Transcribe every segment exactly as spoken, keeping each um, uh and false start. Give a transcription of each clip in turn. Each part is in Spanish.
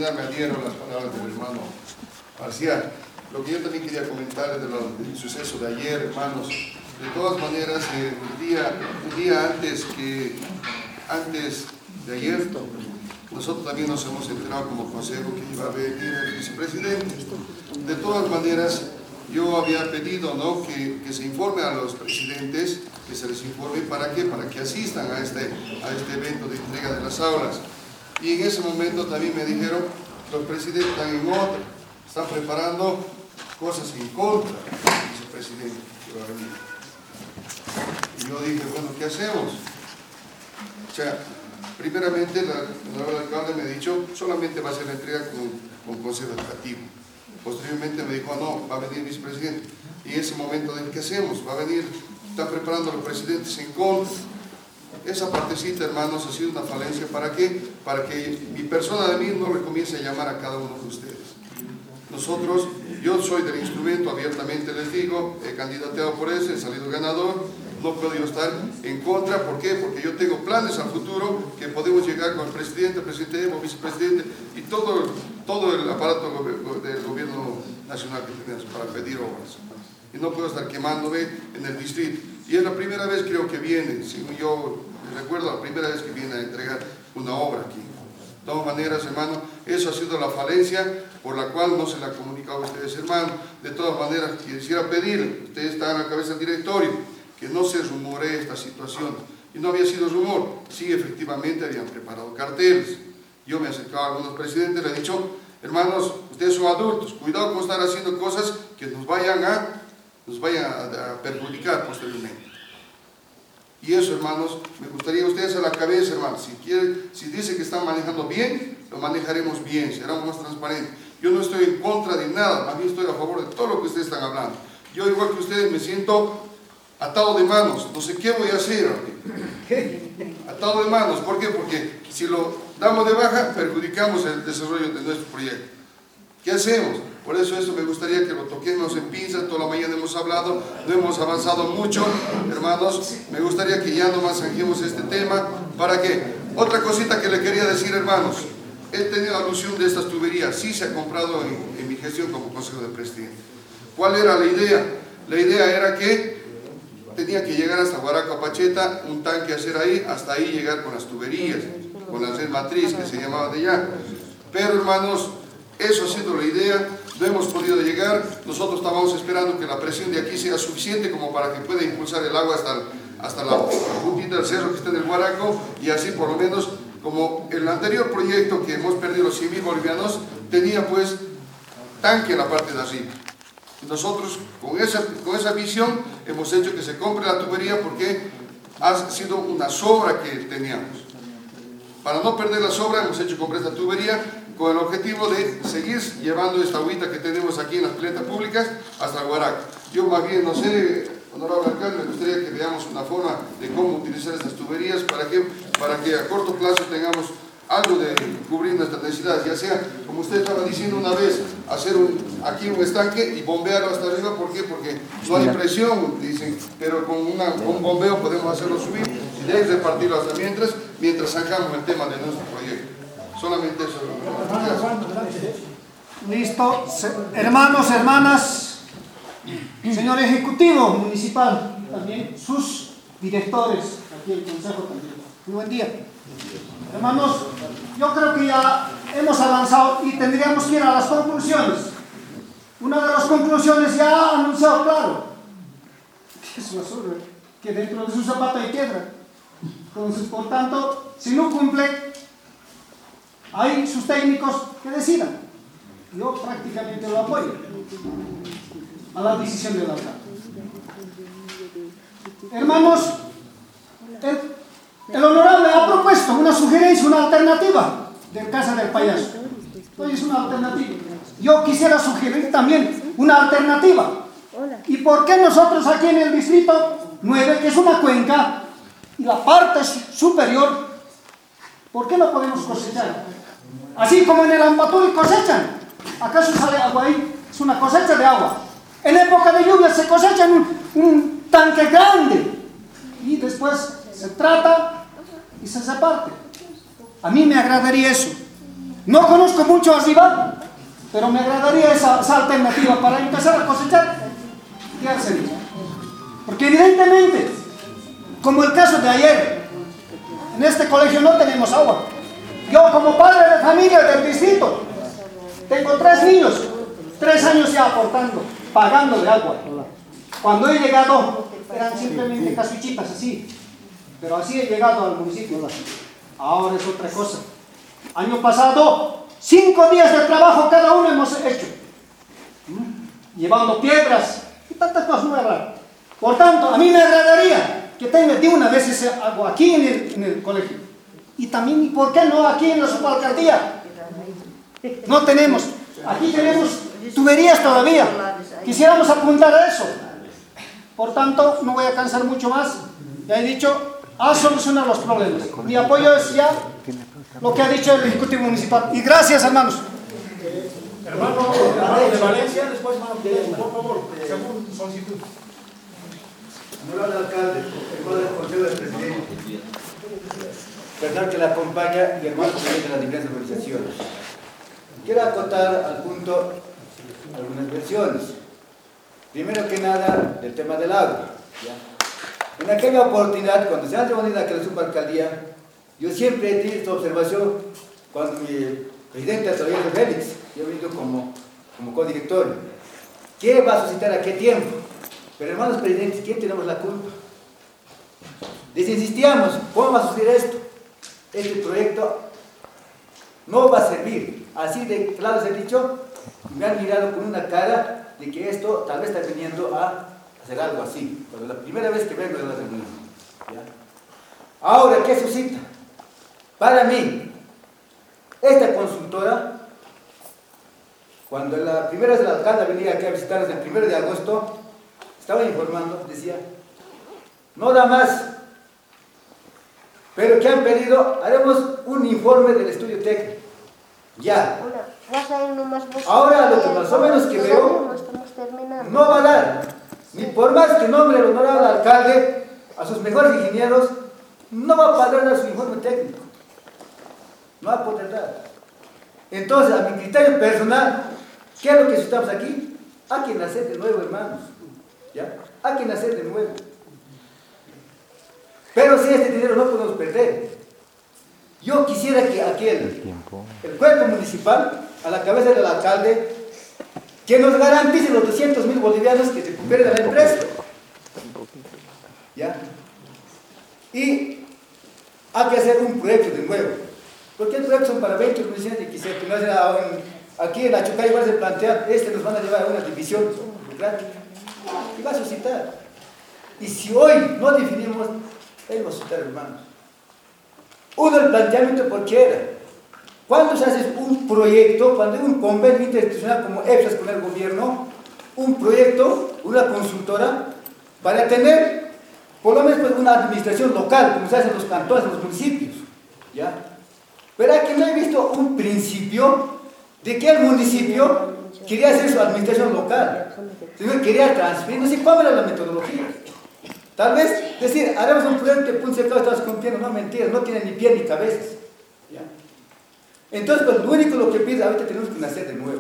terminar me adhiero a las palabras del hermano Marcial. Lo que yo también quería comentar de lo, del suceso de ayer, hermanos, de todas maneras, eh, un, día, un día antes, que, antes de ayer, nosotros también nos hemos enterado como consejo que iba a venir el vicepresidente. De todas maneras, yo había pedido, ¿no?, que, que se informe a los presidentes, que se les informe para qué, para que asistan a este, a este evento de entrega de las aulas. Y en ese momento también me dijeron, los presidentes están en otra, están preparando cosas en contra del vicepresidente que va a venir. Y yo dije, bueno, ¿qué hacemos? O sea, primeramente, la honorable alcalde me ha dicho, solamente va a ser la entrega con, con consejo educativo. Posteriormente me dijo, no, va a venir el vicepresidente. Y en ese momento, ¿qué hacemos? Va a venir, están preparando a los presidentes en contra. Esa partecita, hermanos, ha sido una falencia. ¿Para qué? Para que mi persona de mí no le comience a llamar a cada uno de ustedes. Nosotros, yo soy del instrumento, abiertamente les digo, he candidateado por ese, he salido ganador, no puedo yo estar en contra. ¿Por qué? Porque yo tengo planes al futuro que podemos llegar con el presidente, el presidente Evo, vicepresidente y todo, todo el aparato del gobierno nacional que tenemos para pedir obras. Y no puedo estar quemándome en el distrito. Y es la primera vez, creo, que viene, según yo recuerdo, la primera vez que viene a entregar una obra aquí. De todas maneras, hermano, eso ha sido la falencia por la cual no se la ha comunicado a ustedes, hermano. De todas maneras, quisiera pedir, ustedes están a la cabeza del directorio, que no se rumore esta situación. Y no había sido rumor, sí, efectivamente habían preparado carteles. Yo me acercaba a algunos presidentes, les he dicho, hermanos, ustedes son adultos, cuidado con estar haciendo cosas que nos vayan a, nos vayan a, a perjudicar posteriormente. Y eso, hermanos, me gustaría ustedes a la cabeza, hermanos, si quieren, si dicen que están manejando bien, lo manejaremos bien, seremos más transparentes. Yo no estoy en contra de nada, a mí estoy a favor de todo lo que ustedes están hablando. Yo, igual que ustedes, me siento atado de manos, no sé qué voy a hacer. Atado de manos, ¿por qué? Porque si lo damos de baja, perjudicamos el desarrollo de nuestro proyecto. ¿Qué hacemos? Por eso eso me gustaría que lo toquemos en pinzas. Toda la mañana hemos hablado, no hemos avanzado mucho, hermanos. Me gustaría que ya no más zanjemos este tema. ¿Para qué? Otra cosita que le quería decir, hermanos. He tenido alusión de estas tuberías. Sí se ha comprado en, en mi gestión como consejo de presidente. ¿Cuál era la idea? La idea era que tenía que llegar hasta Huaraca-Pacheta, un tanque hacer ahí, hasta ahí llegar con las tuberías, con la red matriz que se llamaba de allá. Pero, hermanos, eso ha sido la idea, no hemos podido llegar. Nosotros estábamos esperando que la presión de aquí sea suficiente como para que pueda impulsar el agua hasta, hasta la puntita del cerro que está en el Huaraco, y así por lo menos, como el anterior proyecto que hemos perdido los cien mil bolivianos, tenía pues tanque en la parte de arriba. Nosotros con esa, con esa visión hemos hecho que se compre la tubería, porque ha sido una sobra que teníamos. Para no perder la sobra hemos hecho comprar esta tubería con el objetivo de seguir llevando esta agüita que tenemos aquí en las piletas públicas hasta el Huaraco. Yo más bien, no sé, honorable alcalde, me gustaría que veamos una forma de cómo utilizar estas tuberías para que, para que a corto plazo tengamos algo de cubrir nuestras necesidades, ya sea, como usted estaba diciendo una vez, hacer un, aquí un estanque y bombearlo hasta arriba. ¿Por qué? Porque no hay presión, dicen, pero con, una, con un bombeo podemos hacerlo subir y de ahí repartirlo hasta mientras, mientras zanjamos el tema de nuestro proyecto. Solamente eso. Listo. Hermanos, hermanas, señor Ejecutivo Municipal, también sus directores, aquí el Consejo también. Muy buen día. Hermanos, yo creo que ya hemos avanzado y tendríamos que ir a las conclusiones. Una de las conclusiones ya ha anunciado claro, que es basura, que dentro de su zapato hay piedra. Entonces, por tanto, si no cumple, hay sus técnicos que decidan. Yo prácticamente lo apoyo a la decisión del alcalde. Hermanos, el, el honorable ha propuesto una sugerencia, una alternativa de Casa del Payaso. Entonces, es una alternativa. Yo quisiera sugerir también una alternativa. ¿Y por qué nosotros aquí en el distrito nueve, que es una cuenca, y la parte superior, por qué no podemos cosechar? Así como en el Ampaturi cosechan. ¿Acaso sale agua ahí? Es una cosecha de agua. En época de lluvia se cosecha en un, un tanque grande. Y después se trata y se reparte. A mí me agradaría eso. No conozco mucho arriba, pero me agradaría esa, esa alternativa para empezar a cosechar. ¿Qué hacer? Porque evidentemente, como el caso de ayer, en este colegio no tenemos agua. Yo como padre de familia del distrito, tengo tres niños, tres años ya aportando, pagando de agua. Cuando he llegado, eran simplemente casuchitas así, pero así he llegado al municipio. Ahora es otra cosa. Año pasado, cinco días de trabajo cada uno hemos hecho, llevando piedras y tantas cosas nuevas. Por tanto, a mí me agradaría que tenga de una vez ese agua aquí en el, en el colegio. Y también, ¿y por qué no aquí en la subalcaldía? No tenemos. Aquí tenemos tuberías todavía. Quisiéramos apuntar a eso. Por tanto, no voy a cansar mucho más. Ya he dicho, a solucionar los problemas. Mi apoyo es ya lo que ha dicho el Ejecutivo Municipal. Y gracias, hermanos. Hermano, hermano de Valencia, después, por favor, según solicitud. Honorable alcalde, hermano del Consejo del Presidente, personal que la acompaña y hermano presidente de las diferentes organizaciones. Quiero acotar al punto algunas versiones. Primero que nada, del tema del agua. ¿Ya? En aquella oportunidad, cuando se han reunido aquí en la subalcaldía, yo siempre he tenido esta observación cuando mi presidente todavía es Félix, yo he venido como, como codirectorio. ¿Qué va a suscitar a qué tiempo? Pero hermanos presidentes, ¿quién tenemos la culpa? Les insistíamos, ¿cómo va a suceder esto? Este proyecto no va a servir. Así de claro se ha dicho, me han mirado con una cara de que esto tal vez está viniendo a hacer algo así. Pero la primera vez que vengo de la reunión. ¿Ya? Ahora, ¿qué suscita? Para mí, esta consultora, cuando la primera vez el alcalde venía aquí a visitarnos el primero de agosto, estaba informando, decía, no da más, pero ¿qué han pedido? Haremos un informe del estudio técnico. Ya. Ahora lo que más o menos que veo, no va a dar, ni por más que nombre el honorable alcalde a sus mejores ingenieros, no va a poder dar su informe técnico. No va a poder dar. Entonces, a mi criterio personal, ¿qué es lo que necesitamos aquí? Hay que nacer de nuevo, hermanos. ¿Ya? Hay que nacer de nuevo. Pero si este dinero no podemos perder. Yo quisiera que aquel, el cuerpo municipal, a la cabeza del alcalde, que nos garantice los doscientos mil bolivianos que se recuperen de la empresa. ¿Ya? Y hay que hacer un proyecto de nuevo. Porque el proyecto son para veinte municipios y quisiera que no sea aquí en Achocay igual se plantea, este nos van a llevar a una división burocrática. Y va a suscitar. Y si hoy no definimos, él va a suscitar, hermanos. Uno, el planteamiento por qué era. Cuando se hace un proyecto, cuando hay un convenio interinstitucional como EPSAS con el gobierno, un proyecto, una consultora, para tener por lo menos una administración local, como se hace en los cantones, en los municipios. ¿Ya? Pero aquí no he visto un principio de que el municipio quería hacer su administración local, sino quería transferir, no sé cuál era la metodología. Tal vez decir, haremos un proyecto de punto de estamos cumpliendo, no mentiras, no tiene ni pie ni cabezas. ¿Ya? Entonces, pues lo único lo que pide, ahorita tenemos que nacer de nuevo.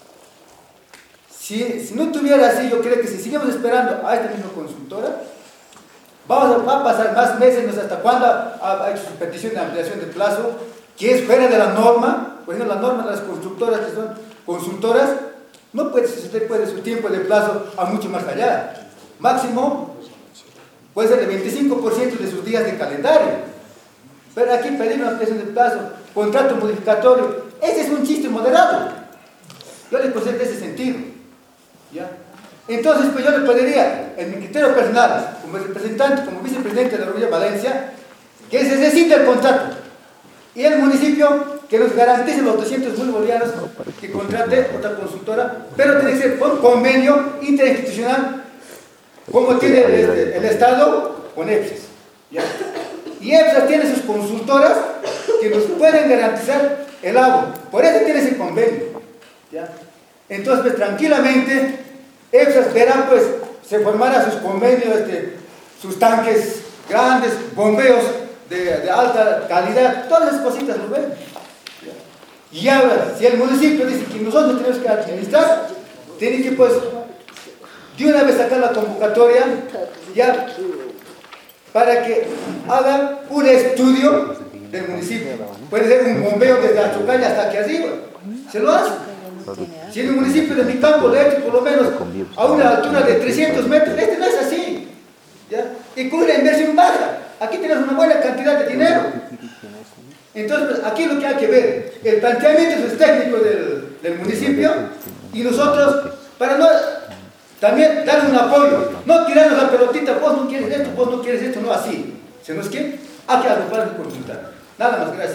Si, si no tuviera así, yo creo que si seguimos esperando a esta misma consultora, vamos a, va a pasar más meses, no sé hasta cuándo ha, ha hecho su petición de ampliación de plazo, que es fuera de la norma. Por ejemplo, la norma de las constructoras que son consultoras, no puede suceder puede su tiempo de plazo a mucho más allá. Máximo puede ser el veinticinco por ciento de sus días de calendario. Pero aquí pedir una ampliación de plazo, contrato modificatorio, ese es un chiste moderado. Yo le considero de ese sentido. ¿Ya? Entonces, pues yo le pediría, en mi criterio personal, como representante, como vicepresidente de la República de Valencia, que se necesite el contrato. Y el municipio que nos garantice los doscientos mil bolivianos que contrate otra consultora, pero tiene que ser por convenio interinstitucional, como tiene el, el, el Estado con EPSAS. ¿Ya? Y EPSAS tiene sus consultoras que nos pueden garantizar el agua. Por eso tiene ese convenio. ¿Ya? Entonces, pues tranquilamente, EPSAS verá, pues, se formará sus convenios, este, sus tanques grandes, bombeos de, de alta calidad, todas esas cositas lo ven. Y ahora, si el municipio dice que nosotros tenemos que administrar, tiene que pues de una vez sacar la convocatoria ya para que hagan un estudio del municipio. Puede ser un bombeo desde la Chocalla hasta aquí arriba. Se lo hace. Si en el municipio de mi campo le he hecho por lo menos a una altura de trescientos metros, este no es así. ¿Ya? Y con una inversión baja. Aquí tienes una buena cantidad de dinero. Entonces, aquí lo que hay que ver, el planteamiento es técnico del, del municipio y nosotros, para no también dar un apoyo, no tirarnos la pelotita, vos no quieres esto, vos no quieres esto, no así. ¿Se nos quiere? Hay que agrupar y consultar. Nada más, gracias.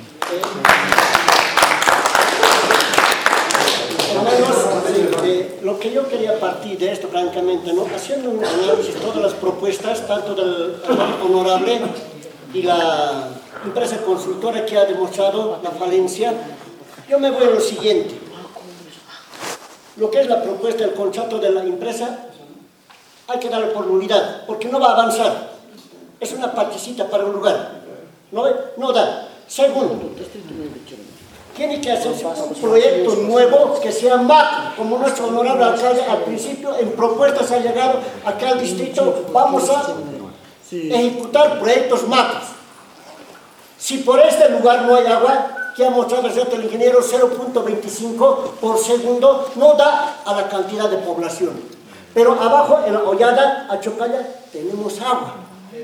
Hermanos, eh, lo que yo quería partir de esto, francamente, ¿no? Haciendo un análisis de todas las propuestas, tanto del honorable y la empresa consultora que ha demostrado la falencia, yo me voy a lo siguiente. Lo que es la propuesta del contrato de la empresa, hay que darle por nulidad, porque no va a avanzar. Es una partecita para un lugar. No, no da. Segundo, tiene que hacerse un proyecto nuevo que sea macro, como nuestro honorable alcalde al principio en propuestas ha llegado acá al distrito, vamos a ejecutar proyectos macros. Si por este lugar no hay agua, que ha mostrado el reto del ingeniero, cero punto veinticinco por segundo, no da a la cantidad de población. Pero abajo, en la hollada, a Chocalla, tenemos agua.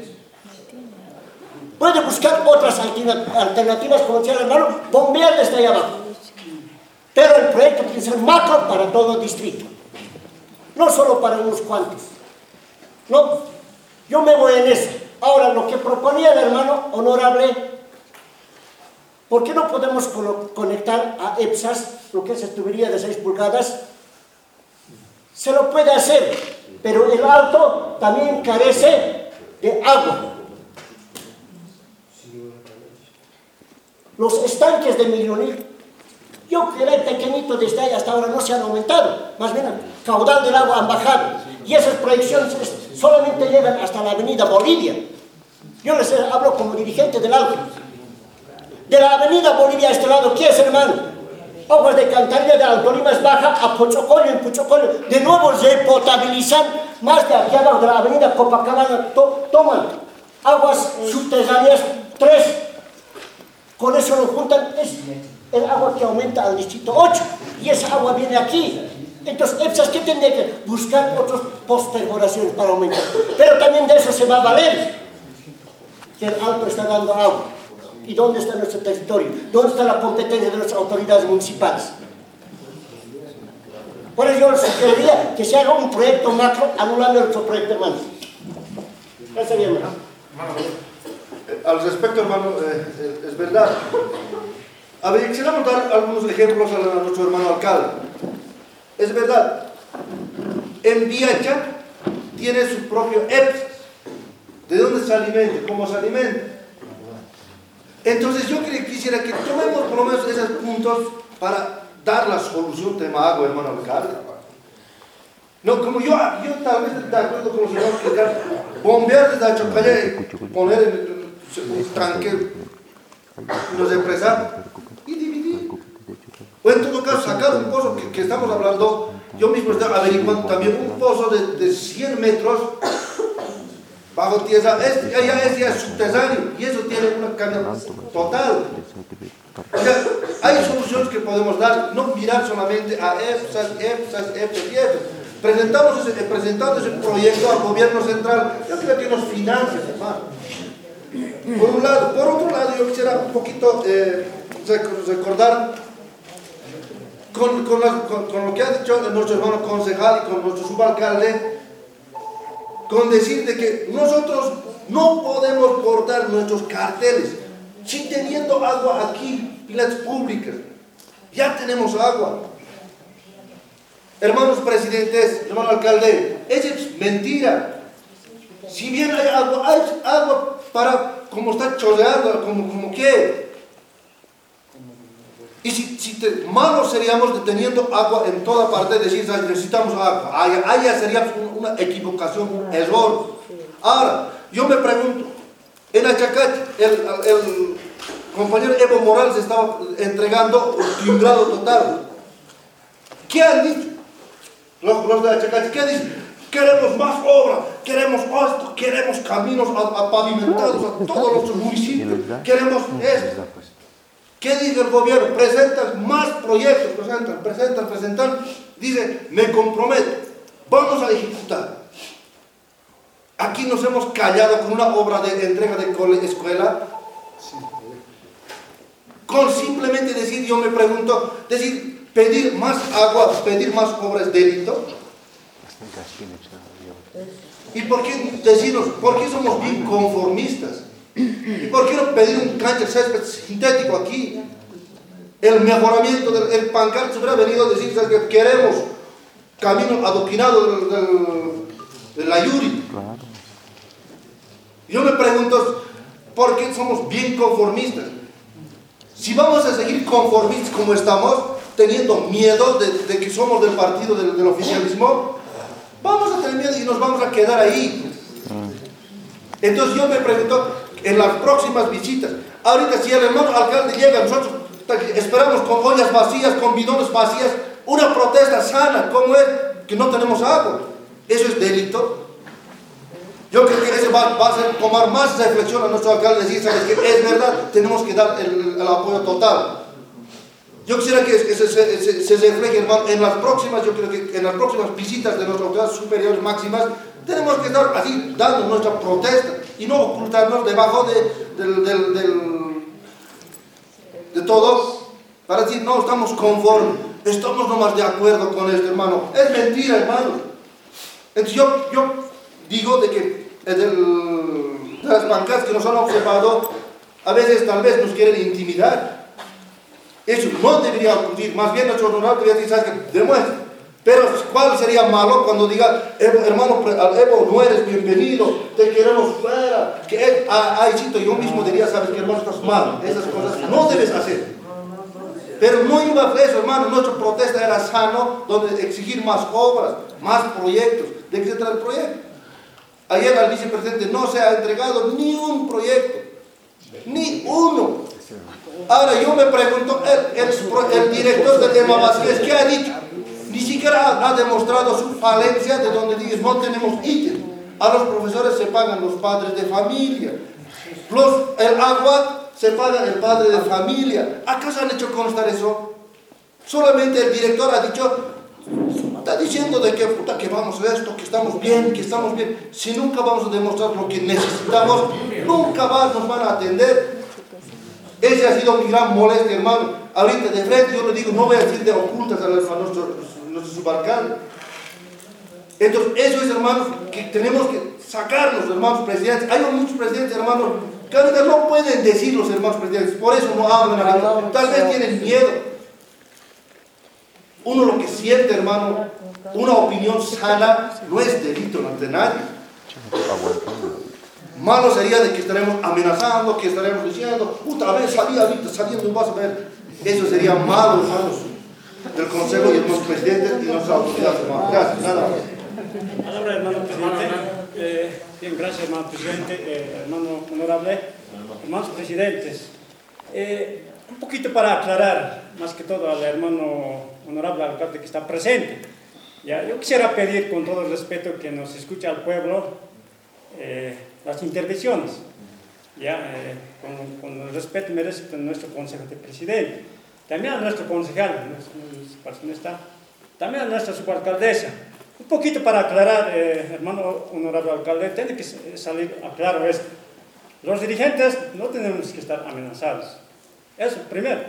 Puede buscar otras alternativas, como decía el hermano, bombear desde ahí abajo. Pero el proyecto tiene que ser macro para todo el distrito. No solo para unos cuantos. No, yo me voy en eso. Ahora, lo que proponía el hermano honorable, ¿por qué no podemos conectar a EPSAS, lo que es esa tubería de seis pulgadas? Se lo puede hacer, pero el alto también carece de agua. Los estanques de Millonil, yo que era pequeñito desde ahí hasta ahora no se han aumentado, más bien el caudal del agua han bajado, y esas proyecciones solamente llegan hasta la avenida Bolivia. Yo les hablo como dirigente del alto. De la avenida Bolivia a este lado, ¿qué es, hermano? Aguas de Cantarilla de Alto Lima es baja a Pochocollo, en Pochocollo, de nuevo repotabilizan más de aquí abajo de la avenida Copacabana, to toman aguas subterráneas, tres. Con eso lo juntan, es el agua que aumenta al distrito ocho, y esa agua viene aquí. Entonces, EPSAS, ¿qué tendría que buscar? Otras postergoraciones para aumentar. Pero también de eso se va a valer, que el alto está dando agua. ¿Y dónde está nuestro territorio? ¿Dónde está la competencia de nuestras autoridades municipales? Por eso yo sugeriría que se haga un proyecto macro anulando nuestro proyecto, hermano. Gracias, mi hermano. Al respecto, hermano, eh, es verdad. A ver, quisiéramos dar algunos ejemplos a, la, a nuestro hermano alcalde. Es verdad. En Viacha tiene su propio EPSAS. ¿De dónde se alimenta? ¿Cómo se alimenta? Entonces yo quisiera que tomemos por lo menos esos puntos para dar la solución tema agua, hermano alcalde. No, como yo, yo tal vez de acuerdo con los señores que bombear desde la Chocalla y poner en un tanque los empresarios y dividir. O en todo caso sacar un pozo que, que estamos hablando, yo mismo estoy averiguando también un pozo de, de cien metros bajo tierra, es, ya es ya subterráneo y eso tiene una carga total. O sea, hay soluciones que podemos dar, no mirar solamente a EPSAS, EPSAS, EPSAS y EPSAS. Presentamos ese, presentando ese proyecto al gobierno central, yo creo que nos financia, hermano. Por un lado, por otro lado, yo quisiera un poquito eh, recordar con, con, la, con, con lo que ha dicho nuestro hermano concejal y con nuestro subalcalde, con decir de que nosotros no podemos cortar nuestros carteles sin teniendo agua aquí, pilas públicas. Ya tenemos agua. Hermanos presidentes, hermano alcalde, eso es mentira. Si bien hay agua, hay agua para, como está chorreando, como, como que. Y si, si te, malos seríamos teniendo agua en toda parte, decir, necesitamos agua. Allá, allá sería una equivocación, un error. Ahora, yo me pregunto, en Achacach, el, el, compañero Evo Morales estaba entregando un timbrado total. ¿Qué han dicho? Los, los de Achacachi, ¿qué dicen? Queremos más obra, queremos esto, queremos caminos a, a pavimentados a todos nuestros municipios, queremos esto. ¿Qué dice el gobierno? Presentan más proyectos, presentan, presentan, presentan. Dice, me comprometo, vamos a ejecutar. Aquí nos hemos callado con una obra de entrega de escuela. Con simplemente decir, yo me pregunto, decir, pedir más agua, pedir más obra es delito. ¿Y por qué decirnos, por qué somos bien conformistas? ¿Y por qué no pedir un cancha césped sintético aquí? El mejoramiento del el pancarta se hubiera venido a decir, ¿sabes qué? Queremos camino adoquinado del, del, de la Yuri. Yo me pregunto, ¿por qué somos bien conformistas? Si vamos a seguir conformistas como estamos, teniendo miedo de, de que somos del partido del, del oficialismo, vamos a tener miedo y nos vamos a quedar ahí. Entonces yo me pregunto, en las próximas visitas, ahorita si el hermano alcalde llega, nosotros esperamos con ollas vacías, con bidones vacías, una protesta sana, ¿cómo es? Que no tenemos agua. ¿Eso es delito? Yo creo que eso va, va a hacer tomar más reflexión a nuestro alcalde, decir, ¿sabes qué? Es verdad, tenemos que dar el, el apoyo total. Yo quisiera que, que se, se, se refleje, hermano, en las próximas, yo creo que en las próximas visitas de nuestras autoridades superiores máximas, tenemos que estar así, dando nuestra protesta y no ocultarnos debajo de, del, del, del, de todo, para decir, no, estamos conformes, estamos nomás de acuerdo con esto, hermano. Es mentira, hermano. Entonces yo, yo digo de que del, de las pancartas que nos han observado, a veces tal vez nos quieren intimidar. Eso no debería ocurrir, más bien nuestro honorable debería decir, ¿sabes qué? Demuestra. Pero ¿cuál sería malo cuando diga, hermano, Evo, no eres bienvenido, te queremos fuera? Que ay, chito, yo mismo diría, ¿sabes qué, hermano? Estás mal, esas cosas no debes hacer. Pero no iba a eso, hermano, nuestra protesta era sano, donde exigir más obras, más proyectos. ¿De qué se trata el proyecto? Ayer al vicepresidente no se ha entregado ni un proyecto, ni uno. Ahora yo me pregunto, el, el, el director de Tema Vázquez, ¿qué ha dicho? Ni siquiera ha demostrado su falencia de donde dice, no tenemos ítems. A los profesores se pagan los padres de familia. Los, el agua se paga el padre de familia. ¿Acaso han hecho constar eso? Solamente el director ha dicho, está diciendo de que, puta, que vamos a esto, que estamos bien, que estamos bien. Si nunca vamos a demostrar lo que necesitamos, nunca más nos van a atender. Ese ha sido mi gran molestia, hermano. Ahorita de frente yo le digo, no voy a decir de ocultas a nuestro, nuestro subalcalde. Entonces, eso es, hermanos, que tenemos que sacarlos, hermanos presidentes. Hay muchos presidentes, hermanos, que ahorita no pueden decir los hermanos presidentes, por eso no hablan ahorita. Tal vez tienen miedo. Uno lo que siente, hermano, una opinión sana no es delito ante nadie. Malo sería de que estaremos amenazando, que estaremos diciendo, puta, a ver, salía ahorita, saliendo, vas a ver. Eso sería malo, hermanos, del Consejo y de los presidentes y nuestras autoridades, hermanos. Gracias, nada más. Palabra, hermano presidente. Eh, bien, gracias, hermano presidente, eh, hermano honorable, hermanos presidentes. Eh, un poquito para aclarar, más que todo al hermano honorable alcalde que está presente. Ya, yo quisiera pedir con todo el respeto que nos escuche al pueblo eh, las intervenciones. Ya, eh, con, con el respeto merece nuestro consejo de presidente, también a nuestro concejal, no está, también a nuestra subalcaldesa. Un poquito para aclarar, eh, hermano honorable alcalde, tiene que salir a claro esto. Los dirigentes no tenemos que estar amenazados. Eso, primero.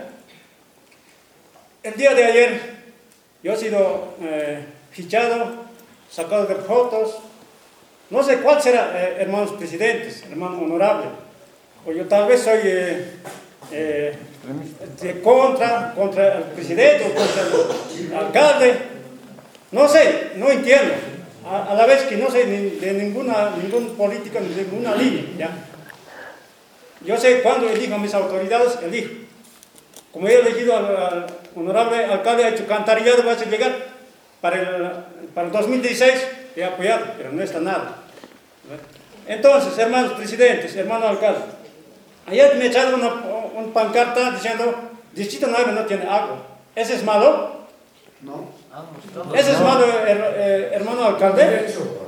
El día de ayer, yo he sido eh, fichado, sacado de fotos. No sé cuál será, eh, hermanos presidentes, hermano honorable. O yo tal vez soy eh, eh, de contra, contra el presidente o contra el alcalde. No sé, no entiendo. A, a la vez que no sé ni, de ninguna, ningún político, ni de ninguna línea. ¿Ya? Yo sé cuando elijo a mis autoridades, elijo. Como he elegido al, al honorable alcalde, ha hecho cantarillado, va a llegar para el, para el dos mil dieciséis, he apoyado, pero no está nada. Entonces, hermanos presidentes, hermano alcalde, ayer me echaron una, un pancarta diciendo, Distrito nueve no tiene agua. ¿Ese es malo? No. ¿Ese es malo, her- eh, hermano alcalde?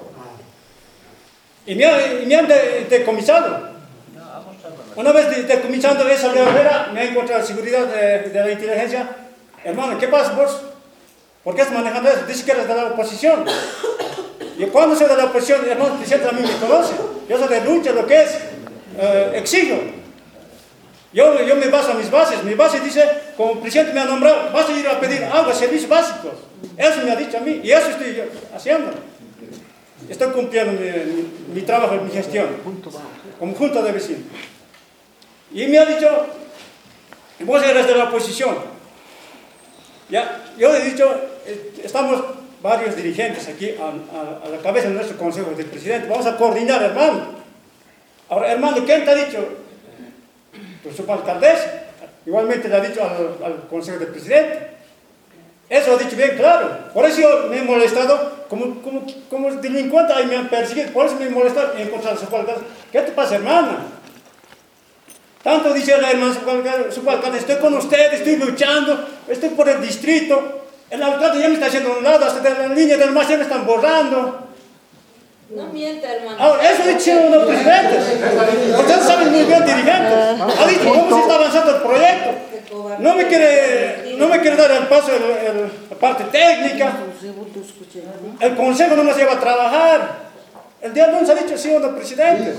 Y me, han- y me han de- decomisado. Una vez de- decomisando esa de afuera, me ha encontrado la seguridad de, de la inteligencia. Hermano, ¿qué pasa vos? ¿Por qué estás manejando eso? Dice que eres de la oposición. Y cuando soy de la oposición, hermano, el presidente a mí me conoce. Yo soy de lucha, lo que es eh, exijo. Yo, yo me baso a mis bases. Mi base dice, como el presidente me ha nombrado, vas a ir a pedir agua, servicios básicos. Eso me ha dicho a mí y eso estoy yo haciendo. Estoy cumpliendo mi, mi, mi trabajo, mi gestión, como junta de vecinos. Y me ha dicho, vos eres de la oposición. Ya, yo he dicho, eh, estamos varios dirigentes aquí a, a, a la cabeza de nuestro consejo de presidente. Vamos a coordinar, hermano. Ahora, hermano, ¿quién te ha dicho? Pues su alcaldesa. Igualmente le ha dicho al, al consejo de presidente. Eso ha dicho bien claro. Por eso yo me he molestado, como, como, como delincuente, ahí me han perseguido. Por eso me he molestado en encontrar a su alcalde. ¿Qué te pasa, hermana? Tanto dice la hermana su alcalde, estoy con usted, estoy luchando, estoy por el distrito. El alcalde ya me está haciendo a un lado, hasta de la línea del mar ya me están borrando. No miente, hermano. Ahora, eso dicen los presidentes. Ustedes saben muy bien, dirigentes. Ha dicho cómo se está avanzando el proyecto. No me quiere, no me quiere dar el paso, el, el, la parte técnica. El consejo no nos lleva a trabajar. El día lunes ha dicho, sí, los presidentes.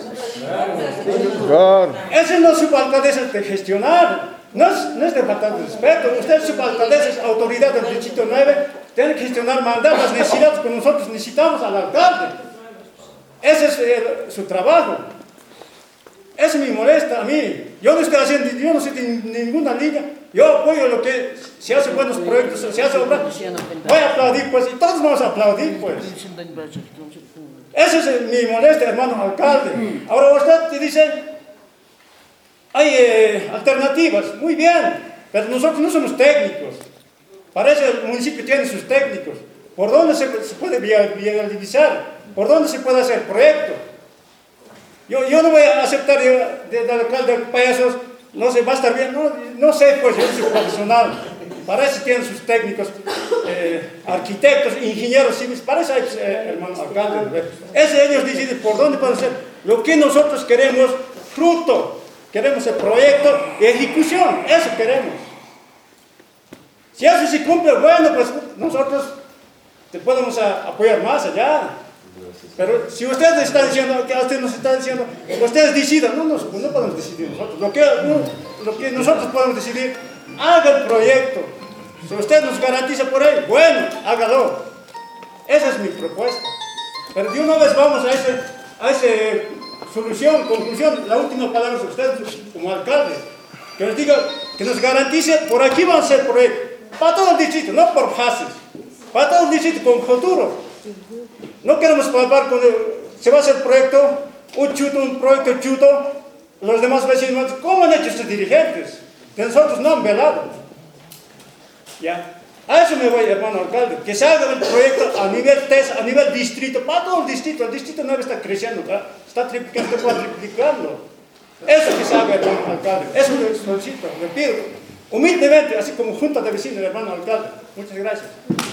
Ese no es su alcaldesa de gestionar. No es, no es de faltar de respeto. Usted, su alcaldesa, es autoridad del Distrito nueve. Tiene que gestionar, mandar las necesidades que nosotros necesitamos al alcalde. Ese es el, su trabajo. Eso me molesta a mí. Yo no estoy haciendo, yo no soy de ninguna línea. Yo apoyo lo que se hace buenos proyectos, se hace obra. Voy a aplaudir, pues, y todos vamos a aplaudir, pues. Eso es mi molestia, hermano alcalde. Ahora usted te dice, hay eh, alternativas, muy bien, pero nosotros no somos técnicos. Para eso el municipio tiene sus técnicos. ¿Por dónde se, se puede viabilizar? ¿Por dónde se puede hacer proyecto? Yo, yo no voy a aceptar del alcalde de payasos, no sé, va a estar bien, no, no sé, pues yo soy profesional. Para eso tienen sus técnicos, eh, arquitectos, ingenieros civiles, para eso hay, eh, hermano alcalde. Ese ellos deciden por dónde pueden hacer. Lo que nosotros queremos, fruto, queremos el proyecto y ejecución, eso queremos. Si eso se cumple, bueno, pues nosotros te podemos a, apoyar más allá. Pero si ustedes están diciendo, que usted nos está diciendo, ustedes decidan, no, no, no podemos decidir nosotros. Lo que, lo que nosotros podemos decidir, haga el proyecto. Si usted nos garantiza por ahí, bueno, hágalo. Esa es mi propuesta. Pero de una vez vamos a ese, a ese solución, conclusión, la última palabra de ustedes como alcalde. Que nos diga, que nos garantice, por aquí va a ser el proyecto. Para todo el distrito, no por fases. Para todo el distrito con futuro. No queremos palpar con el, se va a hacer proyecto, un chuto, un proyecto chuto, los demás vecinos, ¿cómo han hecho estos dirigentes? Que nosotros no han velado. ¿Ya? A eso me voy, hermano alcalde, que se haga el proyecto a nivel T E S, a nivel distrito, para todo el distrito. El distrito nueve está creciendo, ¿verdad? Está triplicando, está cuadriplicando. Eso que se haga, hermano alcalde, eso le solicito, le pido, humildemente, así como junta de vecinos, hermano alcalde. Muchas gracias.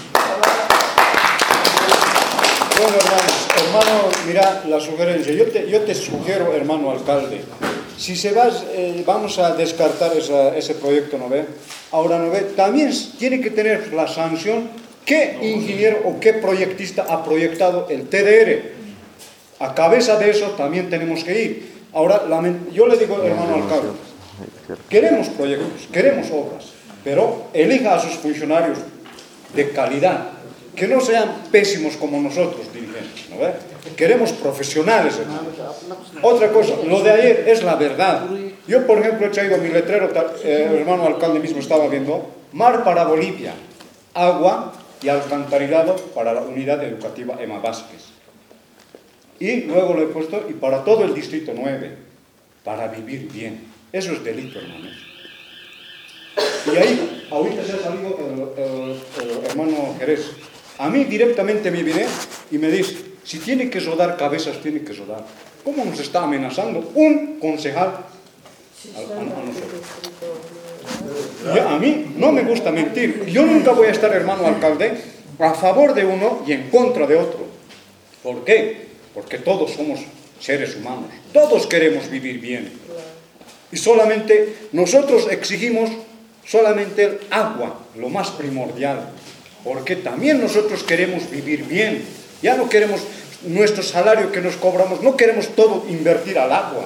Bueno, hermanos, hermano, mira la sugerencia. Yo te, yo te sugiero, hermano alcalde, si se va, eh, vamos a descartar esa, ese proyecto, ¿no ve? Ahora, ¿no ve? También tiene que tener la sanción qué ingeniero o qué proyectista ha proyectado el T D R. A cabeza de eso también tenemos que ir. Ahora, yo le digo, hermano alcalde, queremos proyectos, queremos obras, pero elija a sus funcionarios de calidad. Que no sean pésimos como nosotros, dirigentes, ¿no ve? Queremos profesionales, hermano. Otra cosa, lo de ayer es la verdad. Yo, por ejemplo, he traído mi letrero, eh, el hermano alcalde mismo estaba viendo, mar para Bolivia, agua y alcantarillado para la unidad educativa Emma Vázquez. Y luego lo he puesto, y para todo el distrito nueve, para vivir bien. Eso es delito, hermanos. Y ahí, ahorita se ha salido el, el, el hermano Jerez. A mí directamente me viene y me dice, si tiene que rodar cabezas, tiene que rodar. ¿Cómo nos está amenazando un concejal a, a, a nosotros. Y a mí no me gusta mentir. Yo nunca voy a estar, hermano alcalde, a favor de uno y en contra de otro. ¿Por qué? Porque todos somos seres humanos. Todos queremos vivir bien. Y solamente nosotros exigimos solamente el agua, lo más primordial. Porque también nosotros queremos vivir bien. Ya no queremos nuestro salario que nos cobramos, no queremos todo invertir al agua.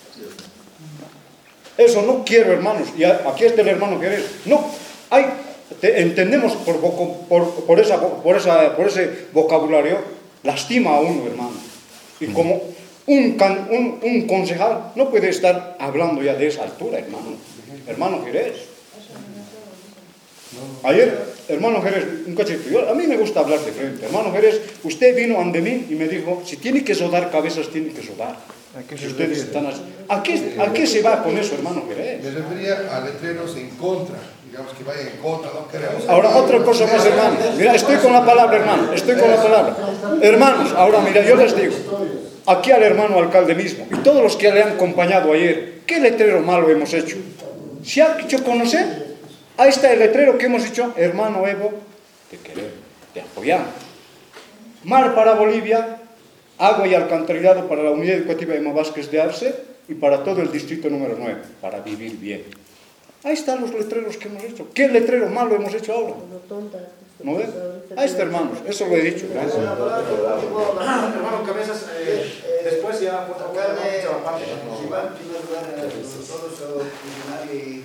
Eso no quiero, hermanos. Y aquí está el hermano Jerez. No, hay, te, entendemos por, por, por, esa, por, esa, por ese vocabulario, lastima a uno, hermano. Y como un, can, un, un concejal no puede estar hablando ya de esa altura, hermano. Hermano Jerez. Ayer, hermano Jerez, un cachito, yo, a mí me gusta hablar de frente. Hermano Jerez, usted vino ante mí y me dijo, si tiene que sodar cabezas, tiene que sodar. Si ustedes están así. ¿A qué, ¿A qué se va con eso, hermano Jerez? Me refería a letreros en contra, digamos que vayan en contra, no queremos. Ahora, otra cosa más, hermano. Mira, estoy con la palabra, hermano, estoy con la palabra. Hermanos, ahora, mira, yo les digo, aquí al hermano alcalde mismo, y todos los que le han acompañado ayer, ¿qué letrero malo hemos hecho? ¿Se ha hecho conocer? Ahí está el letrero que hemos dicho, hermano Evo, te queremos, te apoyamos. Mar para Bolivia, agua y alcantarillado para la unidad educativa de Mavásquez de Arce y para todo el distrito número nueve, para vivir bien. Ahí están los letreros que hemos hecho. ¿Qué letrero malo hemos hecho ahora? ¿No ves? Ahí está, hermanos, eso lo he dicho. Gracias. Hermano Cabezas, eh, después ya por tocar de la parte. Si va en primer lugar todos los funcionarios y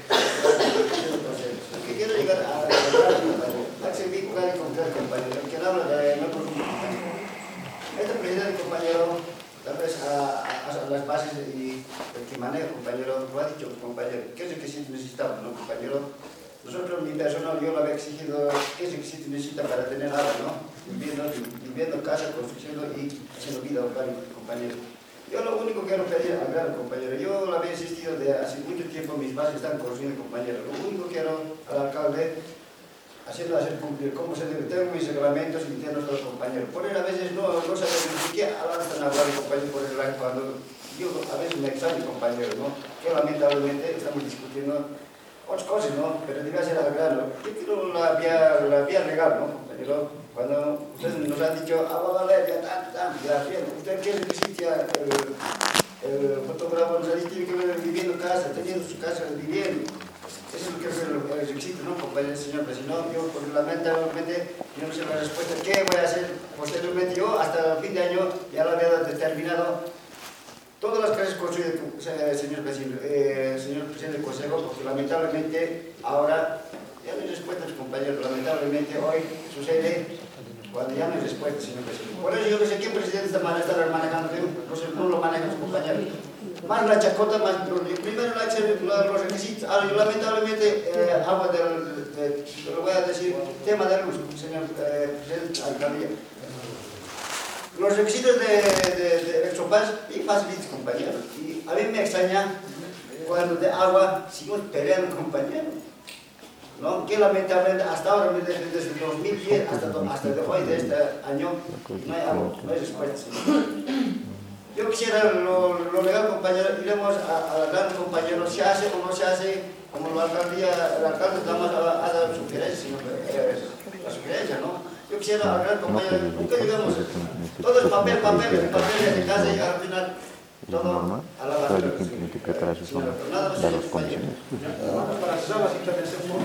que quiero llegar a la servir claro y concreto, compañero, que habla de nuestros compañeros. Este presidente, compañero, tal vez a, a, a las bases y el que maneja, compañero, lo ha dicho, compañero, ¿qué es lo que sí necesitamos, no, compañero? Nosotros, mi personal, yo lo había exigido, ¿qué es lo que sí necesita para tener agua, no? Viviendo, viviendo casa, construyendo y haciendo vida local, compañero. Yo lo único que quiero pedir al gran compañero, yo lo había insistido de hace mucho tiempo, mis bases están construyendo, compañero. Lo único que quiero al alcalde, haciendo hacer cumplir cómo se debe, tengo mis reglamentos internos de los compañeros. Por él a veces no, no sabemos ni siquiera avanzan a hablar de compañeros por el cuando yo a veces me extraño, compañero, ¿no? Que lamentablemente estamos discutiendo otras cosas, ¿no? Pero debe ser al grano. Yo quiero la vía, la vía legal, ¿no, compañero? Cuando ustedes nos han dicho, ah, va a valer, ya tanto, tanto, ya bien, usted quiere que existe el, el fotógrafo, nos ha dicho que viviendo casa, teniendo su casa, viviendo. Eso es lo que es existe, ¿no, compañero, señor? Pero si no, yo, pues, lamentablemente, yo no sé la respuesta. ¿Qué voy a hacer posteriormente? Yo, hasta el fin de año, ya lo había determinado. Todas las casas construidas, señor vecino, eh, señor presidente del Consejo, porque lamentablemente ahora ya no hay respuestas, compañeros. Lamentablemente hoy sucede cuando ya no hay respuestas, señor presidente. Por eso yo no sé qué presidente está manejando, no, sé, no lo manejan los compañeros. Más la chacota, más primero la, los requisitos. Ahora, yo lamentablemente, eh, agua del, de, de, lo voy a decir, tema de luz, señor eh, presidente alcaldía. Los requisitos de, de, de Electropas y facilitos, compañeros. Y a mí me extraña cuando de agua seguimos peleando, compañeros. ¿No? Que lamentablemente hasta ahora, desde, desde el dos mil diez hasta, hasta de hoy, de este año, no hay agua, no hay respuesta. Yo quisiera lo, lo legal, compañero, iremos al gran compañero, se hace o no se hace, como la alcaldía, el alcalde estamos a, a dar sugerencias, eh, la sugerencia, ¿no? Yo quisiera al gran compañero, nunca llegamos, todo es papel, papel, papel de casa y al final todo a la basura. Todo tiene que preparar sus zonas, dar las condiciones. Para cerrar las intervenciones,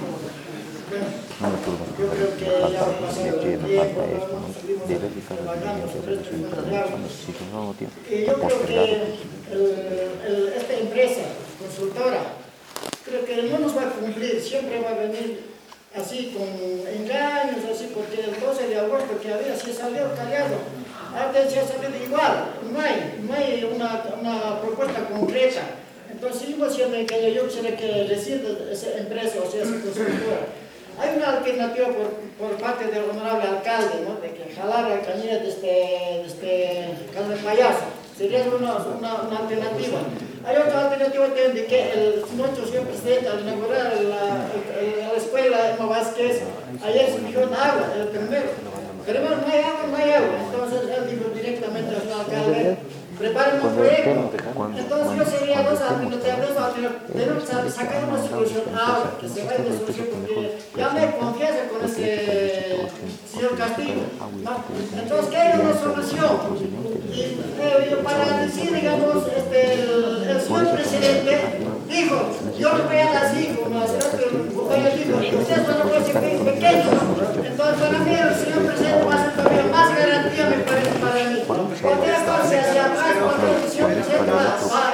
No me turba, me falta aquí, me falta esto, ¿no? Debe fijar el movimiento de su intervención, necesito un nuevo tiempo. Yo creo que el, el, esta empresa consultora, creo que no nos va a cumplir, siempre va a venir así con engaños, así, porque el doce de agosto que había se salió callado, ahora se ha salido igual, no hay, no hay una, una propuesta concreta. Entonces, sigo siendo que yo quisiera que decir esa empresa, o sea, esa consultora. Hay una alternativa por, por parte del honorable alcalde, ¿no? De que jalar la cañera de este, de este Calde Payaso. Sería una, una, una alternativa. Hay otra alternativa también de que el nuestro señor presidente al inaugurar la, la, la escuela Emma Vázquez, ayer se dijo agua, el primero. Pero no hay agua, no hay agua. Entonces él dijo directamente al señor alcalde preparen un proyecto. Entonces yo sería dos administradores, tenemos que sacar una solución ahora, que se vaya una solución, porque ya me confianza con ese señor Castillo, ¿no? Entonces que haya una solución. Y eh, para decir, digamos, este, el, el señor presidente dijo, yo no voy a dar así, como el señor Bujoya dijo, ustedes van a poder ser pequeños. Entonces para mí el señor presidente va a ser todavía más garantía, me parece, para mí. Cualquier cosa hacia atrás, cualquier decisión presidente va a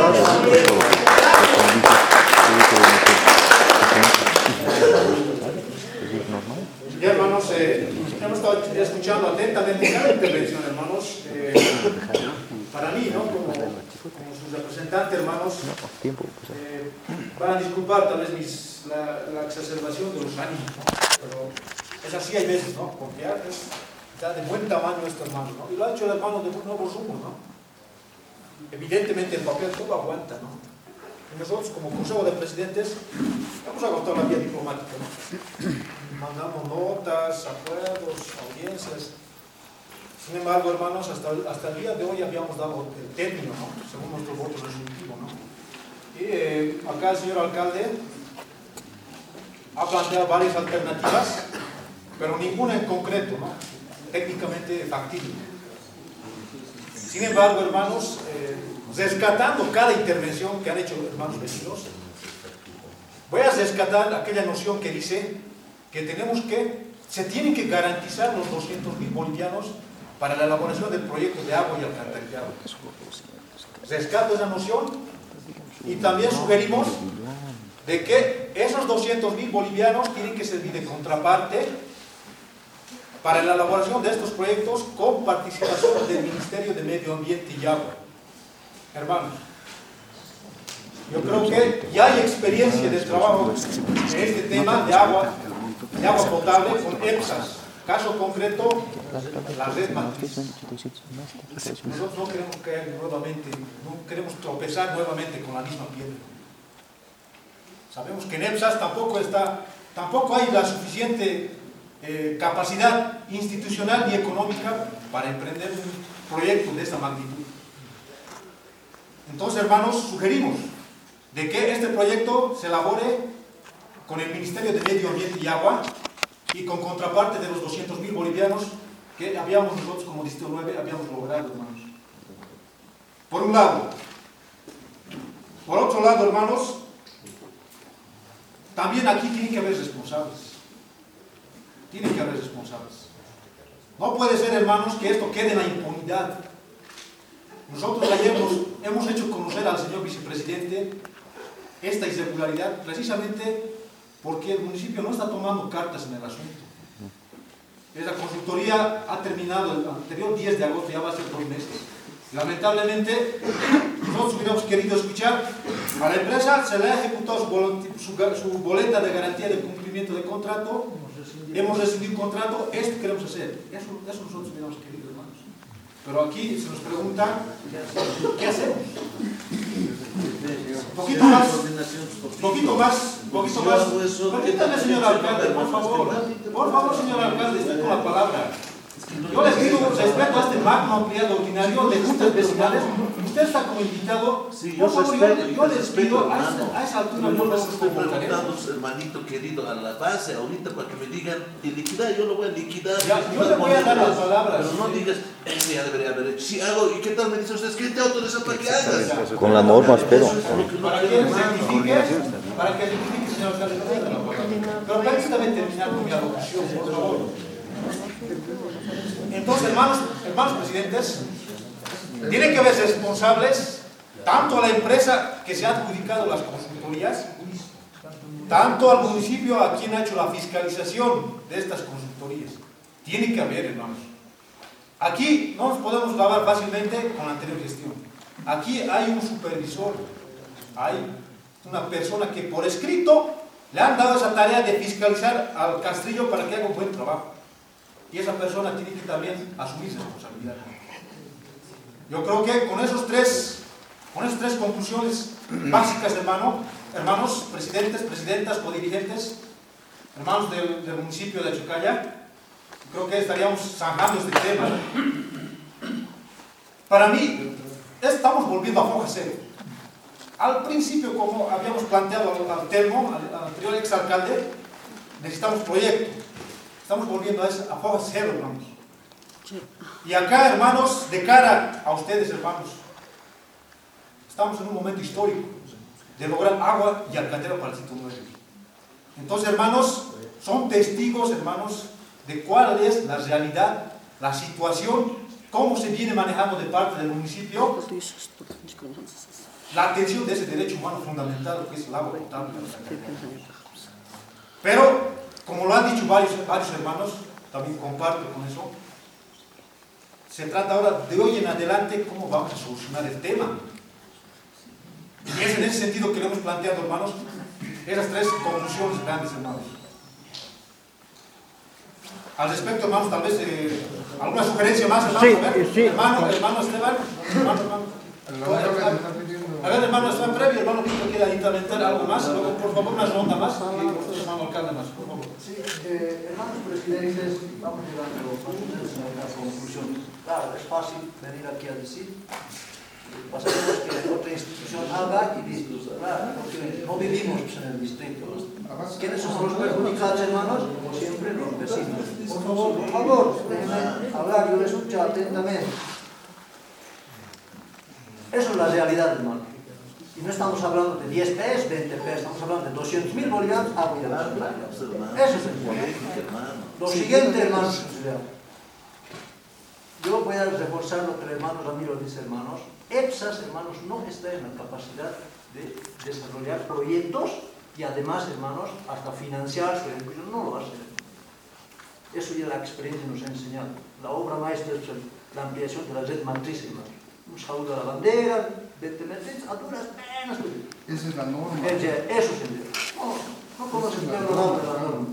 Ya, hermanos, eh, hemos estado escuchando atentamente cada intervención, hermanos. Eh, para mí, ¿no? Como, como sus representantes, hermanos, eh, van a disculpar tal vez mis, la, la exacerbación de los ánimos, ¿no? Pero es así hay veces, ¿no? Porque ya es ya de buen tamaño este hermano, ¿no? Y lo ha hecho el hermano de nuevos humos, ¿no? Evidentemente el papel todo aguanta, ¿no? Y nosotros como Consejo de Presidentes hemos agotado la vía diplomática, ¿no? Mandamos notas, acuerdos, audiencias. Sin embargo, hermanos, hasta, hasta el día de hoy habíamos dado el término, ¿no? Según nuestro voto resolutivo, ¿no? Y eh, acá el señor alcalde ha planteado varias alternativas, pero ninguna en concreto, ¿no? Técnicamente factible. Sin embargo, hermanos, eh, rescatando cada intervención que han hecho los hermanos vecinos, voy a rescatar aquella noción que dice que tenemos que, se tienen que garantizar los doscientos mil bolivianos para la elaboración del proyecto de agua y alcantarillado. Rescato esa noción y también sugerimos de que esos doscientos mil bolivianos tienen que servir de contraparte para la elaboración de estos proyectos con participación del Ministerio de Medio Ambiente y Agua. Hermanos, yo creo que ya hay experiencia de trabajo en este tema de agua, de agua potable con EPSAS. Caso concreto, la red matriz. Nosotros no queremos caer nuevamente, no queremos tropezar nuevamente con la misma piedra. Sabemos que en EPSAS tampoco está, tampoco hay la suficiente eh, capacidad institucional y económica para emprender un proyecto de esta magnitud. Entonces, hermanos, sugerimos de que este proyecto se elabore con el Ministerio de Medio Ambiente y Agua y con contraparte de los doscientos mil bolivianos que habíamos nosotros como Distrito nueve habíamos logrado, hermanos. Por un lado. Por otro lado, hermanos, también aquí tiene que haber responsables. Tienen que haber responsables. No puede ser, hermanos, que esto quede en la impunidad. Nosotros ayer hemos, hemos hecho conocer al señor vicepresidente esta irregularidad precisamente porque el municipio no está tomando cartas en el asunto. Esa consultoría ha terminado el anterior diez de agosto, ya va a ser dos meses. Lamentablemente, nosotros hubiéramos querido escuchar a la empresa, se le ha ejecutado su, su, su boleta de garantía de cumplimiento de contrato, hemos recibido un contrato, esto queremos hacer. Eso, eso nosotros hubiéramos querido, hermanos. Pero aquí se nos pregunta, ¿qué hacemos? Un poquito más, un poquito más, un poquito más. Permítame, señor alcalde, por favor. Por favor, señor alcalde, estoy con la palabra. Yo les pido respeto a este magno ampliado ordinario de juntas vecinales. Usted está como invitado. Sí, yo, por favor, respeto, yo, yo les pido a, hermano, a esa altura. yo No les les estoy convocaré. preguntando, hermanito querido, a la base ahorita para que me digan de liquidar, yo lo voy a liquidar. Ya, yo le voy a dar las palabras. Pero no digas, eso ya debería haber hecho. Si hago, ¿y qué tal me dicen ustedes? ¿Quién te autoriza para que hagas? Con las normas, pero. Para que rectifique, para que rectifique, señor alcalde, no tenga la palabra. Pero permítame terminar con mi alocución, por favor. Entonces, hermanos, hermanos presidentes, tienen que haber responsables tanto a la empresa que se ha adjudicado las consultorías, tanto al municipio a quien ha hecho la fiscalización de estas consultorías. Tiene que haber, hermanos. Aquí no nos podemos lavar fácilmente con la anterior gestión. Aquí hay un supervisor, hay una persona que por escrito le han dado esa tarea de fiscalizar al Castillo para que haga un buen trabajo. Y esa persona tiene que también asumir responsabilidad. Yo creo que con esos tres, con esas tres conclusiones básicas, hermano, hermanos, presidentes, presidentas, codirigentes, hermanos del, del municipio de Chocalla, creo que estaríamos zanjando este tema. Para mí, estamos volviendo a foja cero. Al principio, como habíamos planteado al, al Telmo, al, al anterior exalcalde, necesitamos proyecto. Estamos volviendo a, esa, a foja cero, hermanos. Y acá, hermanos, de cara a ustedes, hermanos, estamos en un momento histórico de lograr agua y alcantarilla para el sitio nueve. Entonces, hermanos, son testigos, hermanos, de cuál es la realidad, la situación, cómo se viene manejando de parte del municipio la atención de ese derecho humano fundamental que es el agua potable. Pero, como lo han dicho varios, varios hermanos, también comparto con eso, se trata ahora de hoy en adelante cómo vamos a solucionar el tema. Y es en ese sentido que le hemos planteado, hermanos, esas tres conclusiones grandes, hermanos. Al respecto, hermanos, tal vez eh, alguna sugerencia más, hermanos. Sí, a ver, sí. hermano, hermano Esteban, hermano, hermano. A ver, hermano Esteban Previo, hermano Víctor, quiera intervenir algo más, luego, por favor, una ronda más, y nosotros, hermano alcalde, más, por favor. Sí, eh, hermanos presidentes, vamos llegando a la conclusión. Claro, es fácil venir aquí a decir, pasaremos que otra institución haga y listo. Claro, porque no vivimos en el distrito. ¿Quiénes son los perjudicados, hermanos? Como siempre, los vecinos. Por favor, por favor, déjenme hablar, yo lo escucho atentamente. Eso es la realidad, hermano. Y no estamos hablando de diez pesos, veinte pesos, estamos hablando de doscientos mil bolivianos a cuidar. Eso es el problema. Lo siguiente, hermanos, yo voy a reforzar lo que el hermano Ramiro dice, hermanos. EPSAS, hermanos, no está en la capacidad de desarrollar proyectos y además, hermanos, hasta financiar su ejecución, no lo hace. Eso ya la experiencia nos ha enseñado. La obra maestra es la ampliación de la red matriz, hermanos. Un saludo a la bandera, veinte metros, a duras penas. Esa es la norma. Eso es. No, no conocen bien la norma.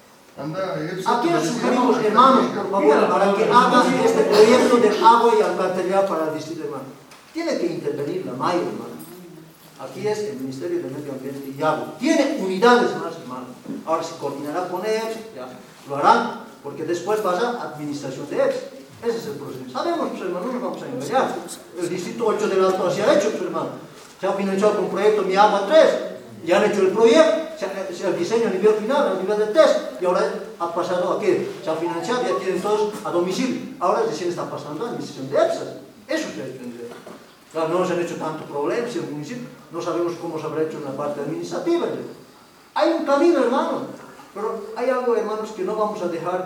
¿A quién sugerimos, hermanos, por favor, para que hagan este proyecto de agua y alcantarillado para el distrito, hermano? Tiene que intervenir la MAI, hermano. Aquí es el Ministerio de Medio Ambiente y Agua. Tiene unidades más, hermano. Ahora se coordinará con ellos, ya lo harán, porque después pasa a administración de ellos. Ese es el proceso. Sabemos, pues, hermano, no nos vamos a engañar. El distrito ocho del Alto se ha hecho, pues, hermano. Se ha financiado con un proyecto Mi Agua tres. Ya han hecho el proyecto, se ha, se ha el diseño a nivel final, a nivel de test, y ahora ha pasado aquí. Se ha financiado, ya tienen todos a domicilio. Ahora recién está pasando a administración de EPSAS. Eso se ha hecho en realidad. Claro, no nos han hecho tanto problema en el municipio. No sabemos cómo se habrá hecho en la parte administrativa. Hay un camino, hermano. Pero hay algo, hermanos, que no vamos a dejar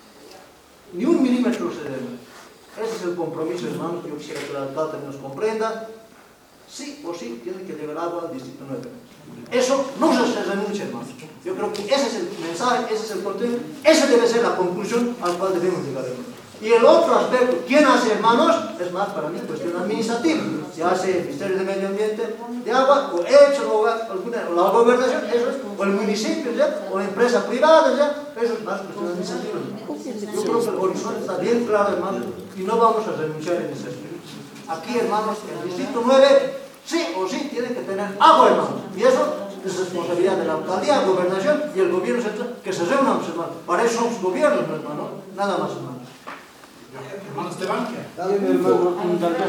ni un milímetro ceder. Ese es el compromiso, hermanos. Yo quisiera que el alcalde nos comprenda. Sí o sí tiene que llegar agua al distrito nueve. Eso no se renuncia, hermanos. Yo creo que ese es el mensaje, ese es el contenido, esa debe ser la conclusión al cual debemos llegar, hermanos. Y el otro aspecto, ¿quién hace, hermanos? Es más para mí cuestión administrativa. Si hace el Ministerio de Medio Ambiente de Agua, o hecho, o alguna, o la gobernación, eso es, o el municipio, ¿ya? O la empresa privada, ¿ya? Eso es más cuestión administrativa. Yo creo que el horizonte está bien claro, hermanos, y no vamos a renunciar en ese aspecto. Aquí, hermanos, el distrito nueve, sí o sí, tiene que tener agua, hermanos. Y eso es responsabilidad de la alcaldía, la gobernación y el gobierno central, que se reúnan, hermanos. Para eso somos gobiernos, hermanos. Nada más, hermanos. Hermano Esteban. Bien, hermano,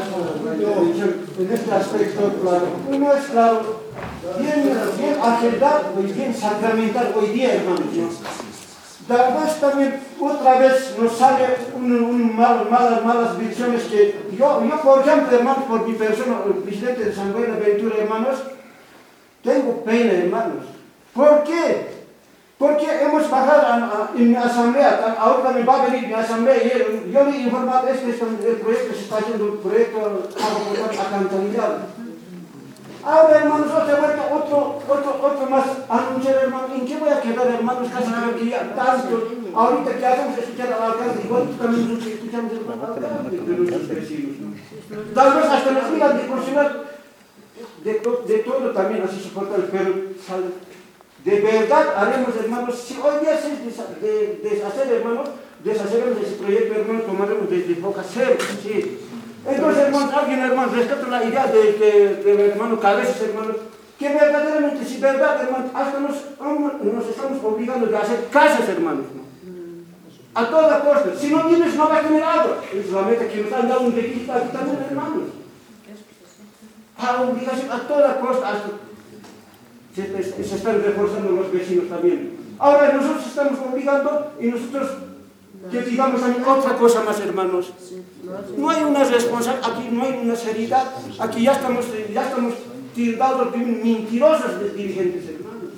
en este aspecto, claro, uno es claro, bien, bien agendado y bien sacramental hoy día, hermano. Además, también otra vez nos sale un, un mal, malas, malas visiones que yo, yo, por ejemplo, hermanos, por mi persona, el presidente de San Buenaventura, hermanos, tengo pena, hermanos. ¿Por qué? Porque hemos bajado a, a, en mi asamblea, ahora me va a venir mi asamblea y yo le he informado este, este, el proyecto se está haciendo, el proyecto alcantarillado. Ahora, hermanos, otra vuelta, otro, otro, otro más anunciar, hermanos. ¿En qué voy a quedar, hermanos? Casi que ya tanto. Ahorita que hacemos escuchar al alcalde, igual también nos escuchamos al alcalde de nuestros vecinos. Tal vez hasta nos digan de funcionar de, de todo también así soportar, pero de verdad haremos, hermanos, si hoy día se de, deshacer, hermanos, deshaceremos ese proyecto, hermanos, tomaremos desde boca cero, sí. Entonces, hermanos, alguien, hermanos, respeto la idea de que, de, hermano, Cabezas, hermanos, que verdaderamente, si verdad, hermanos, hasta nos, nos estamos obligando a hacer casas, hermanos, ¿no? A toda costa. Si no tienes, no vas a tener agua. Es la meta que nos han dado un requisito aquí también, hermanos. a obligación, a toda costa, hasta, se, se están reforzando los vecinos también. Ahora nosotros estamos obligando y nosotros, que digamos también otra cosa más, hermanos, no hay una responsabilidad, aquí no hay una seriedad, aquí ya estamos, ya estamos tildados de mentirosos de dirigentes, hermanos.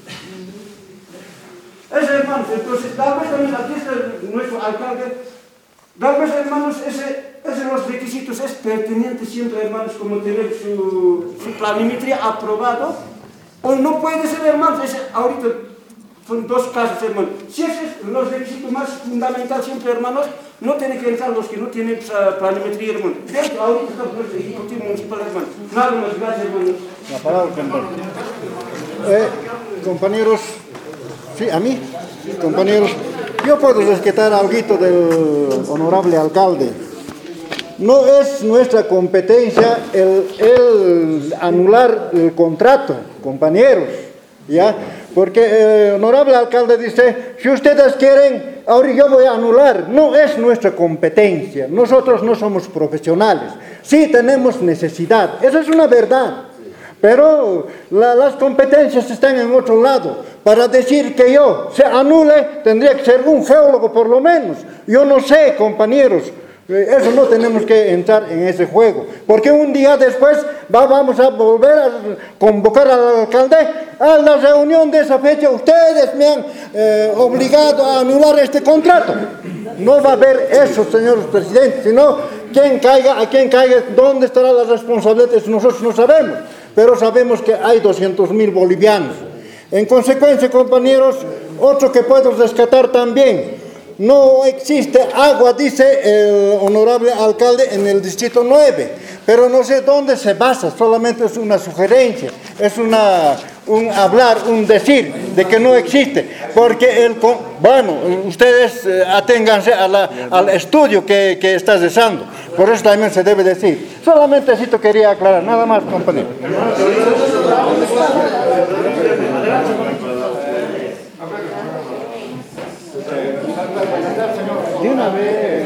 Ese, hermanos, entonces, tal vez también aquí está nuestro alcalde, tal vez, hermanos, ese, ese los requisitos es pertinente siempre, hermanos, como tener su, su planimetría aprobado, o no puede ser, hermanos, ese, ahorita son dos casos, hermanos. Si ese es los requisitos más fundamentales siempre, hermanos, no tienen que entrar los que no tienen uh, planimetría, hermanos. De hecho, ahorita estamos en el Ejecutivo Municipal, hermanos. Nada más, gracias, hermanos. La palabra, compañero. Eh, compañeros, sí, a mí, compañeros, yo puedo rescatar algo del honorable alcalde. No es nuestra competencia el, el anular el contrato, compañeros, ¿ya? Porque el honorable alcalde dice, si ustedes quieren, ahora yo voy a anular. No es nuestra competencia, nosotros no somos profesionales, sí tenemos necesidad, eso es una verdad. Pero la, las competencias están en otro lado. Para decir que yo se anule, tendría que ser un geólogo por lo menos. Yo no sé, compañeros, eso no tenemos que entrar en ese juego. Porque un día después va, vamos a volver a convocar al alcalde a la reunión de esa fecha. Ustedes me han eh, obligado a anular este contrato. No va a haber eso, señores presidentes, sino quien caiga, a quien caiga, dónde estará la responsabilidad, nosotros no sabemos. Pero sabemos que hay doscientos mil bolivianos. En consecuencia, compañeros, otro que puedo rescatar también, no existe agua, dice el honorable alcalde, en el distrito nueve, pero no sé dónde se basa, solamente es una sugerencia, es una, un hablar, un decir de que no existe, porque el, bueno, ustedes eh, aténganse a la, al estudio que, que está cesando, por eso también se debe decir. Solamente esto quería aclarar, nada más, compañero. De una vez,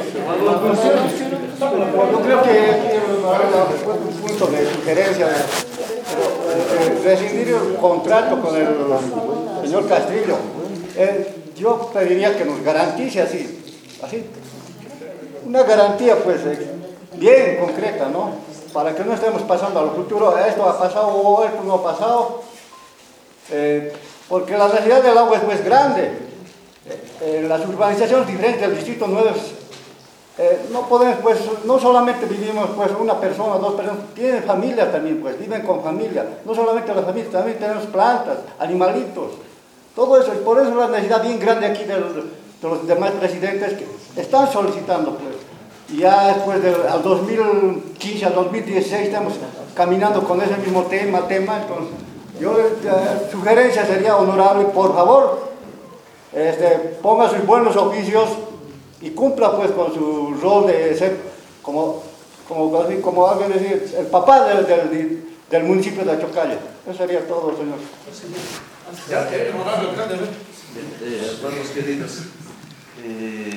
yo creo que un punto de sugerencia, pero, eh, rescindir el contrato con el señor Castillo, eh, yo pediría que nos garantice así, así, una garantía pues eh, bien concreta, ¿no? Para que no estemos pasando al futuro, esto ha pasado o esto no ha pasado, eh, porque la necesidad del agua es pues grande. En las urbanizaciones diferentes del distrito nueve eh, no podemos, pues, no solamente vivimos pues una persona, dos personas, tienen familias también, pues, viven con familia, no solamente las familias, también tenemos plantas, animalitos, todo eso, y por eso la necesidad bien grande aquí del, de los demás presidentes que están solicitando, pues, y ya después del al dos mil quince al dos mil dieciséis estamos caminando con ese mismo tema, tema, entonces, yo, eh, sugerencia sería honorable, por favor, Este, ponga sus buenos oficios y cumpla pues con su rol de ser como, como, como alguien decir, el papá del, del, del municipio de Achocalla. Eso sería todo, señor. Ya, eh, hermanos queridos, eh,